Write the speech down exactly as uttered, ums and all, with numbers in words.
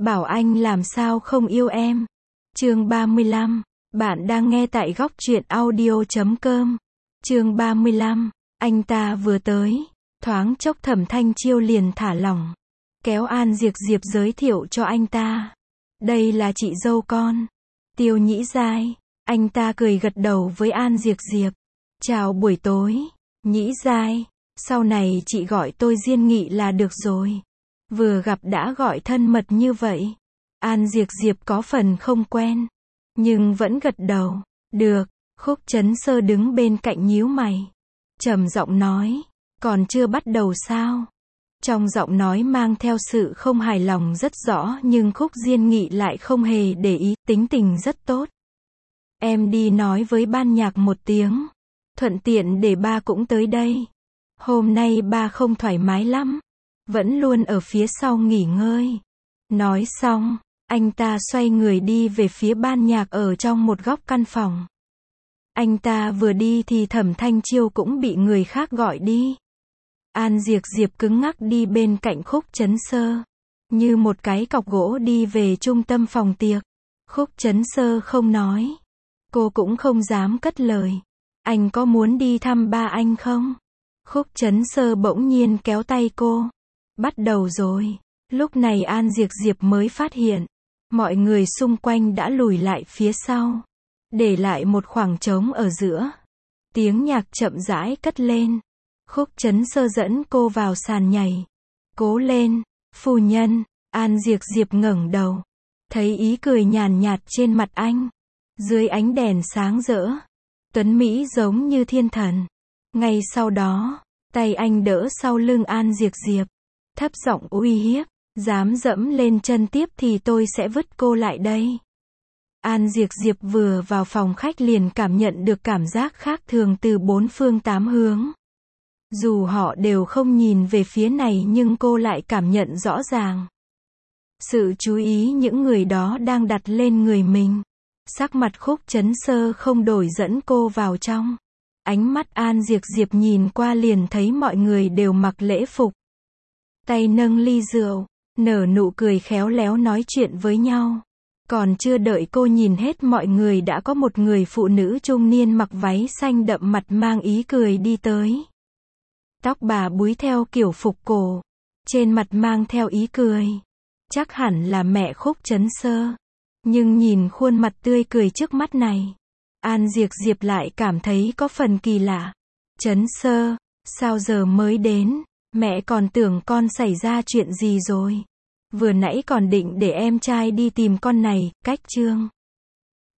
bảo anh làm sao không yêu em. Chương ba mươi lăm. Bạn đang nghe tại góc truyện audio chấm com. Chương ba mươi lăm. Anh ta vừa tới, thoáng chốc Thẩm Thanh Chiêu liền thả lỏng, kéo An Diệp Diệp giới thiệu cho anh ta. Đây là chị dâu con, Tiêu Nhĩ Giai. Anh ta cười gật đầu với An Diệp Diệp. Chào buổi tối, Nhĩ Giai. Sau này chị gọi tôi Diên Nghị là được rồi. Vừa gặp đã gọi thân mật như vậy. An Diệp Diệp có phần không quen, nhưng vẫn gật đầu. Được. Khúc Chấn Sơ đứng bên cạnh nhíu mày, trầm giọng nói, còn chưa bắt đầu sao? Trong giọng nói mang theo sự không hài lòng rất rõ, nhưng Khúc Diên Nghị lại không hề để ý, tính tình rất tốt. Em đi nói với ban nhạc một tiếng, thuận tiện để ba cũng tới đây. Hôm nay ba không thoải mái lắm, vẫn luôn ở phía sau nghỉ ngơi. Nói xong, anh ta xoay người đi về phía ban nhạc ở trong một góc căn phòng. Anh ta vừa đi thì Thẩm Thanh Chiêu cũng bị người khác gọi đi. An Diệp Diệp cứng ngắc đi bên cạnh Khúc Chấn Sơ, như một cái cọc gỗ đi về trung tâm phòng tiệc. Khúc Chấn Sơ không nói, cô cũng không dám cất lời. Anh có muốn đi thăm ba anh không? Khúc Chấn Sơ bỗng nhiên kéo tay cô. Bắt đầu rồi. Lúc này An Diệp Diệp mới phát hiện, mọi người xung quanh đã lùi lại phía sau, để lại một khoảng trống ở giữa. Tiếng nhạc chậm rãi cất lên. Khúc Chấn Sơ dẫn cô vào sàn nhảy. Cố lên, phu nhân. An Diệp Diệp ngẩng đầu, thấy ý cười nhàn nhạt trên mặt anh. Dưới ánh đèn sáng rỡ, tuấn mỹ giống như thiên thần. Ngay sau đó, tay anh đỡ sau lưng An Diệp Diệp, thấp giọng uy hiếp, dám dẫm lên chân tiếp thì tôi sẽ vứt cô lại đây. An Diệp Diệp vừa vào phòng khách liền cảm nhận được cảm giác khác thường từ bốn phương tám hướng. Dù họ đều không nhìn về phía này nhưng cô lại cảm nhận rõ ràng sự chú ý những người đó đang đặt lên người mình. Sắc mặt Khúc Chấn Sơ không đổi dẫn cô vào trong. Ánh mắt An Diệp Diệp nhìn qua liền thấy mọi người đều mặc lễ phục, tay nâng ly rượu, nở nụ cười khéo léo nói chuyện với nhau. Còn chưa đợi cô nhìn hết mọi người đã có một người phụ nữ trung niên mặc váy xanh đậm mặt mang ý cười đi tới. Tóc bà búi theo kiểu phục cổ, trên mặt mang theo ý cười. Chắc hẳn là mẹ Khúc Chấn Sơ. Nhưng nhìn khuôn mặt tươi cười trước mắt này, An Diệp Diệp lại cảm thấy có phần kỳ lạ. Chấn Sơ, sao giờ mới đến? Mẹ còn tưởng con xảy ra chuyện gì rồi. Vừa nãy còn định để em trai đi tìm con này. Cách chương